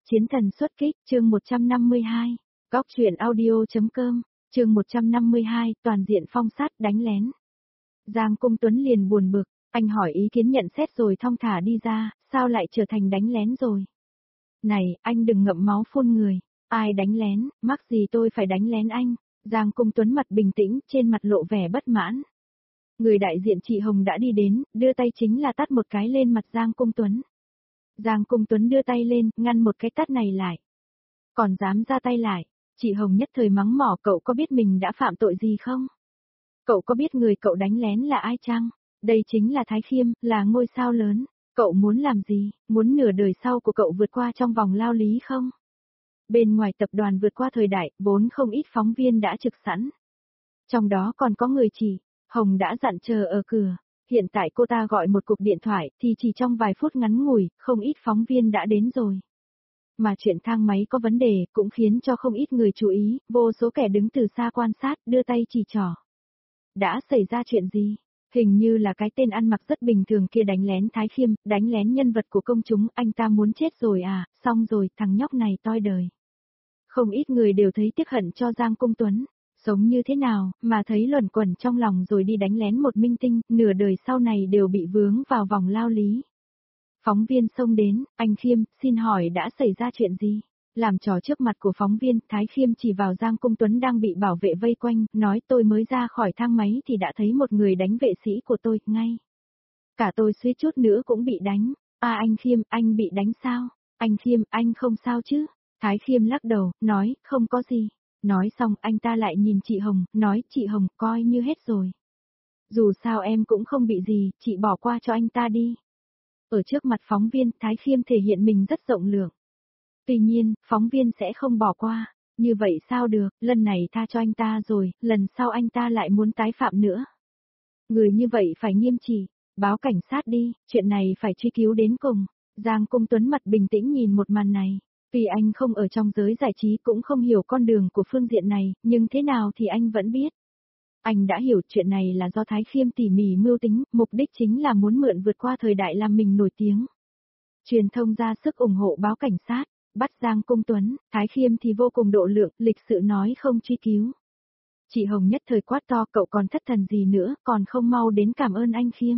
Chiến thần xuất kích, chương 152. Góc truyện audio.com, chương 152, toàn diện phong sát đánh lén. Giang Cung Tuấn liền buồn bực, anh hỏi ý kiến nhận xét rồi thong thả đi ra, sao lại trở thành đánh lén rồi? Này, anh đừng ngậm máu phun người, ai đánh lén, mắc gì tôi phải đánh lén anh? Giang Cung Tuấn mặt bình tĩnh, trên mặt lộ vẻ bất mãn. Người đại diện chị Hồng đã đi đến, đưa tay chính là tát một cái lên mặt Giang Cung Tuấn. Giang Cung Tuấn đưa tay lên, ngăn một cái tát này lại. Còn dám ra tay lại, chị Hồng nhất thời mắng mỏ, cậu có biết mình đã phạm tội gì không? Cậu có biết người cậu đánh lén là ai chăng? Đây chính là Thái Khiêm, là ngôi sao lớn. Cậu muốn làm gì, muốn nửa đời sau của cậu vượt qua trong vòng lao lý không? Bên ngoài tập đoàn vượt qua thời đại, vốn không ít phóng viên đã trực sẵn. Trong đó còn có người chị, Hồng đã dặn chờ ở cửa. Hiện tại cô ta gọi một cuộc điện thoại thì chỉ trong vài phút ngắn ngủi, không ít phóng viên đã đến rồi. Mà chuyện thang máy có vấn đề cũng khiến cho không ít người chú ý, vô số kẻ đứng từ xa quan sát, đưa tay chỉ trỏ. Đã xảy ra chuyện gì? Hình như là cái tên ăn mặc rất bình thường kia đánh lén Thái Khiêm, đánh lén nhân vật của công chúng, anh ta muốn chết rồi à, xong rồi, thằng nhóc này toi đời. Không ít người đều thấy tiếc hận cho Giang Cung Tuấn. Sống như thế nào, mà thấy luẩn quẩn trong lòng rồi đi đánh lén một minh tinh, nửa đời sau này đều bị vướng vào vòng lao lý. Phóng viên xông đến, anh Khiêm, xin hỏi đã xảy ra chuyện gì? Làm trò trước mặt của phóng viên, Thái Khiêm chỉ vào Giang Cung Tuấn đang bị bảo vệ vây quanh, nói tôi mới ra khỏi thang máy thì đã thấy một người đánh vệ sĩ của tôi, ngay. Cả tôi suýt chút nữa cũng bị đánh. À anh Khiêm, anh bị đánh sao? Anh Khiêm, anh không sao chứ? Thái Khiêm lắc đầu, nói, không có gì. Nói xong anh ta lại nhìn chị Hồng, nói, chị Hồng, coi như hết rồi. Dù sao em cũng không bị gì, chị bỏ qua cho anh ta đi. Ở trước mặt phóng viên, Thái Khiêm thể hiện mình rất rộng lượng. Tuy nhiên, phóng viên sẽ không bỏ qua. Như vậy sao được, lần này tha cho anh ta rồi, lần sau anh ta lại muốn tái phạm nữa. Người như vậy phải nghiêm trị, báo cảnh sát đi, chuyện này phải truy cứu đến cùng. Giang Cung Tuấn mặt bình tĩnh nhìn một màn này. Vì anh không ở trong giới giải trí cũng không hiểu con đường của phương diện này, nhưng thế nào thì anh vẫn biết. Anh đã hiểu chuyện này là do Thái Khiêm tỉ mỉ mưu tính, mục đích chính là muốn mượn vượt qua thời đại làm mình nổi tiếng. Truyền thông ra sức ủng hộ báo cảnh sát, bắt Giang Cung Tuấn, Thái Khiêm thì vô cùng độ lượng, lịch sự nói không truy cứu. Chị Hồng nhất thời quát to, cậu còn thất thần gì nữa, còn không mau đến cảm ơn anh Khiêm.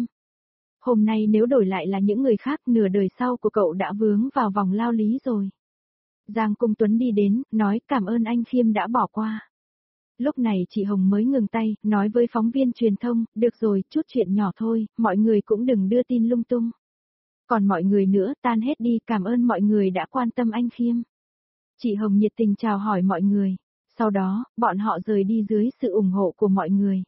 Hôm nay nếu đổi lại là những người khác, nửa đời sau của cậu đã vướng vào vòng lao lý rồi. Giang Cung Tuấn đi đến, nói cảm ơn anh Khiêm đã bỏ qua. Lúc này chị Hồng mới ngừng tay, nói với phóng viên truyền thông, được rồi, chút chuyện nhỏ thôi, mọi người cũng đừng đưa tin lung tung. Còn mọi người nữa, tan hết đi, cảm ơn mọi người đã quan tâm anh Khiêm. Chị Hồng nhiệt tình chào hỏi mọi người. Sau đó, bọn họ rời đi dưới sự ủng hộ của mọi người.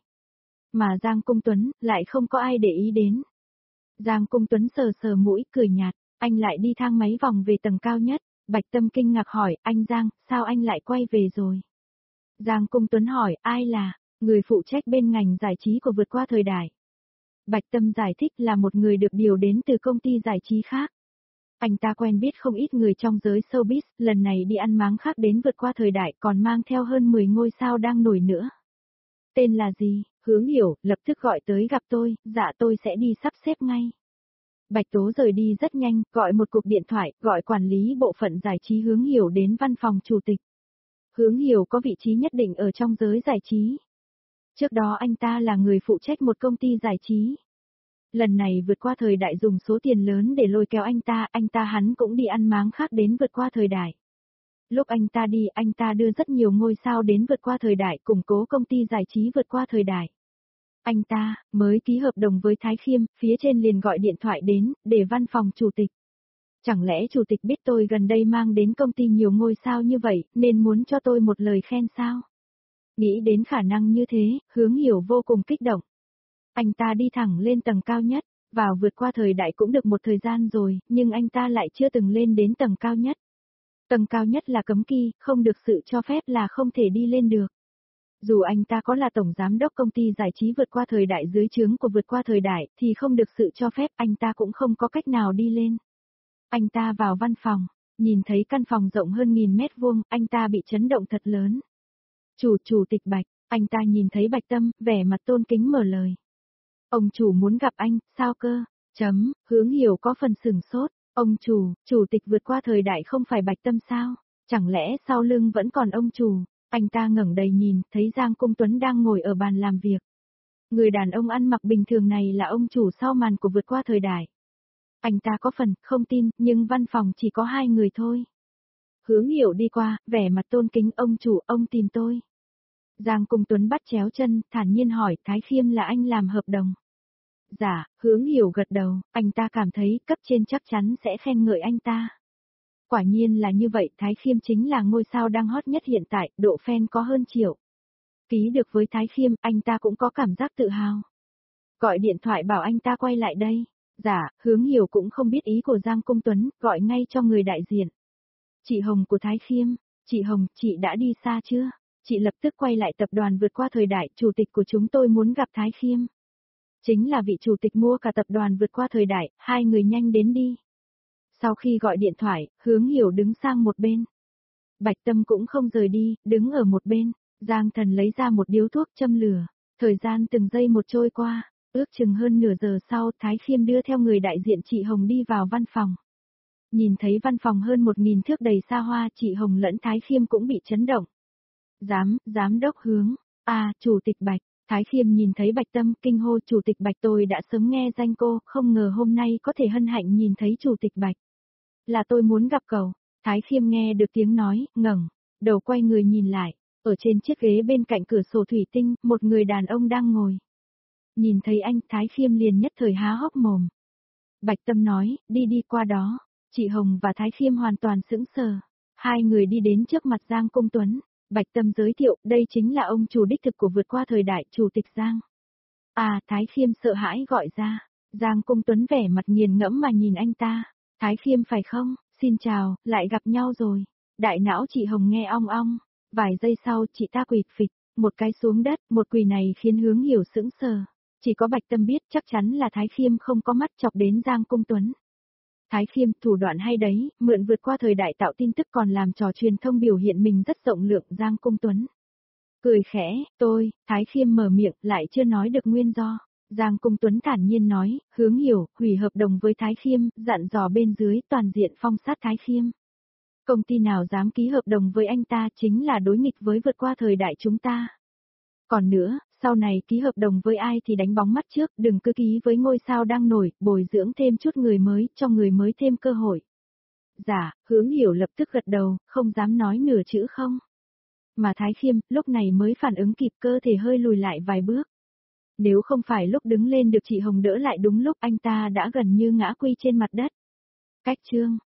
Mà Giang Cung Tuấn, lại không có ai để ý đến. Giang Cung Tuấn sờ sờ mũi, cười nhạt, anh lại đi thang máy vòng về tầng cao nhất. Bạch Tâm kinh ngạc hỏi, anh Giang, sao anh lại quay về rồi? Giang Cung Tuấn hỏi, ai là, người phụ trách bên ngành giải trí của vượt qua thời đại. Bạch Tâm giải thích là một người được điều đến từ công ty giải trí khác. Anh ta quen biết không ít người trong giới showbiz, lần này đi ăn máng khác đến vượt qua thời đại còn mang theo hơn 10 ngôi sao đang nổi nữa. Tên là gì? Hướng Hiểu, lập tức gọi tới gặp tôi, dạ tôi sẽ đi sắp xếp ngay. Bạch Tố rời đi rất nhanh, gọi một cuộc điện thoại, gọi quản lý bộ phận giải trí Hướng Hiểu đến văn phòng chủ tịch. Hướng Hiểu có vị trí nhất định ở trong giới giải trí. Trước đó anh ta là người phụ trách một công ty giải trí. Lần này vượt qua thời đại dùng số tiền lớn để lôi kéo anh ta hắn cũng đi ăn máng khác đến vượt qua thời đại. Lúc anh ta đi, anh ta đưa rất nhiều ngôi sao đến vượt qua thời đại, củng cố công ty giải trí vượt qua thời đại. Anh ta mới ký hợp đồng với Thái Khiêm, phía trên liền gọi điện thoại đến, để văn phòng chủ tịch. Chẳng lẽ chủ tịch biết tôi gần đây mang đến công ty nhiều ngôi sao như vậy, nên muốn cho tôi một lời khen sao? Nghĩ đến khả năng như thế, Hướng Hiểu vô cùng kích động. Anh ta đi thẳng lên tầng cao nhất, vào vượt qua thời đại cũng được một thời gian rồi, nhưng anh ta lại chưa từng lên đến tầng cao nhất. Tầng cao nhất là cấm kỵ, không được sự cho phép là không thể đi lên được. Dù anh ta có là tổng giám đốc công ty giải trí vượt qua thời đại dưới trướng của vượt qua thời đại, thì không được sự cho phép, anh ta cũng không có cách nào đi lên. Anh ta vào văn phòng, nhìn thấy căn phòng rộng hơn 1000 mét vuông, anh ta bị chấn động thật lớn. Chủ tịch Bạch, anh ta nhìn thấy Bạch Tâm, vẻ mặt tôn kính mở lời. Ông chủ muốn gặp anh, sao cơ? Hướng Hiểu có phần sửng sốt, Ông chủ tịch vượt qua thời đại không phải Bạch Tâm sao? Chẳng lẽ sau lưng vẫn còn ông chủ? Anh ta ngẩng đầy nhìn, thấy Giang Cung Tuấn đang ngồi ở bàn làm việc. Người đàn ông ăn mặc bình thường này là ông chủ sau màn của vượt qua thời đại. Anh ta có phần không tin, nhưng văn phòng chỉ có 2 người thôi. Hướng Hiểu đi qua, vẻ mặt tôn kính, ông chủ, ông tìm tôi. Giang Cung Tuấn bắt chéo chân, thản nhiên hỏi, Thái Khiêm là anh làm hợp đồng. Dạ, Hướng Hiểu gật đầu, anh ta cảm thấy cấp trên chắc chắn sẽ khen ngợi anh ta. Quả nhiên là như vậy, Thái Khiêm chính là ngôi sao đang hot nhất hiện tại, độ fan có hơn triệu. Ký được với Thái Khiêm, anh ta cũng có cảm giác tự hào. Gọi điện thoại bảo anh ta quay lại đây. Dạ, Hướng Hiểu cũng không biết ý của Giang Cung Tuấn, gọi ngay cho người đại diện. Chị Hồng của Thái Khiêm, chị Hồng, chị đã đi xa chưa? Chị lập tức quay lại tập đoàn vượt qua thời đại, chủ tịch của chúng tôi muốn gặp Thái Khiêm. Chính là vị chủ tịch mua cả tập đoàn vượt qua thời đại, 2 người nhanh đến đi. Sau khi gọi điện thoại, Hướng Hiểu đứng sang một bên. Bạch Tâm cũng không rời đi, đứng ở một bên. Giang Thần lấy ra một điếu thuốc châm lửa. Thời gian từng giây một trôi qua, ước chừng hơn nửa giờ sau, Thái Khiêm đưa theo người đại diện chị Hồng đi vào văn phòng. Nhìn thấy văn phòng hơn 1000 thước đầy xa hoa, chị Hồng lẫn Thái Khiêm cũng bị chấn động. Giám đốc Hướng, chủ tịch Bạch. Thái Khiêm nhìn thấy Bạch Tâm, kinh hô, chủ tịch Bạch, tôi đã sớm nghe danh cô, không ngờ hôm nay có thể hân hạnh nhìn thấy chủ tịch Bạch. Là tôi muốn gặp cậu. Thái Khiêm nghe được tiếng nói, ngẩng đầu quay người nhìn lại. Ở trên chiếc ghế bên cạnh cửa sổ thủy tinh, một người đàn ông đang ngồi. Nhìn thấy anh, Thái Khiêm liền nhất thời há hốc mồm. Bạch Tâm nói, đi qua đó. Chị Hồng và Thái Khiêm hoàn toàn sững sờ. 2 người đi đến trước mặt Giang Cung Tuấn. Bạch Tâm giới thiệu, đây chính là ông chủ đích thực của vượt qua thời đại, chủ tịch Giang. Thái Khiêm sợ hãi gọi ra. Giang Cung Tuấn vẻ mặt nghiền ngẫm mà nhìn anh ta. Thái Khiêm phải không? Xin chào, lại gặp nhau rồi. Đại não chị Hồng nghe ong ong. Vài giây sau, chị ta quỳ phịch, một cái xuống đất, một quỳ này khiến Hướng Hiểu sững sờ. Chỉ có Bạch Tâm biết chắc chắn là Thái Khiêm không có mắt chọc đến Giang Cung Tuấn. Thái Khiêm, thủ đoạn hay đấy, mượn vượt qua thời đại tạo tin tức còn làm trò truyền thông biểu hiện mình rất rộng lượng. Giang Cung Tuấn cười khẽ, Thái Khiêm mở miệng, lại chưa nói được nguyên do. Giang Cung Tuấn thản nhiên nói, Hướng Hiểu, hủy hợp đồng với Thái Khiêm, dặn dò bên dưới toàn diện phong sát Thái Khiêm. Công ty nào dám ký hợp đồng với anh ta chính là đối nghịch với vượt qua thời đại chúng ta. Còn nữa, sau này ký hợp đồng với ai thì đánh bóng mắt trước, đừng cứ ký với ngôi sao đang nổi, bồi dưỡng thêm chút người mới, cho người mới thêm cơ hội. Dạ, Hướng Hiểu lập tức gật đầu, không dám nói nửa chữ không. Mà Thái Khiêm, lúc này mới phản ứng kịp, cơ thể hơi lùi lại vài bước. Nếu không phải lúc đứng lên được chị Hồng đỡ lại đúng lúc, anh ta đã gần như ngã quy trên mặt đất. Cách chương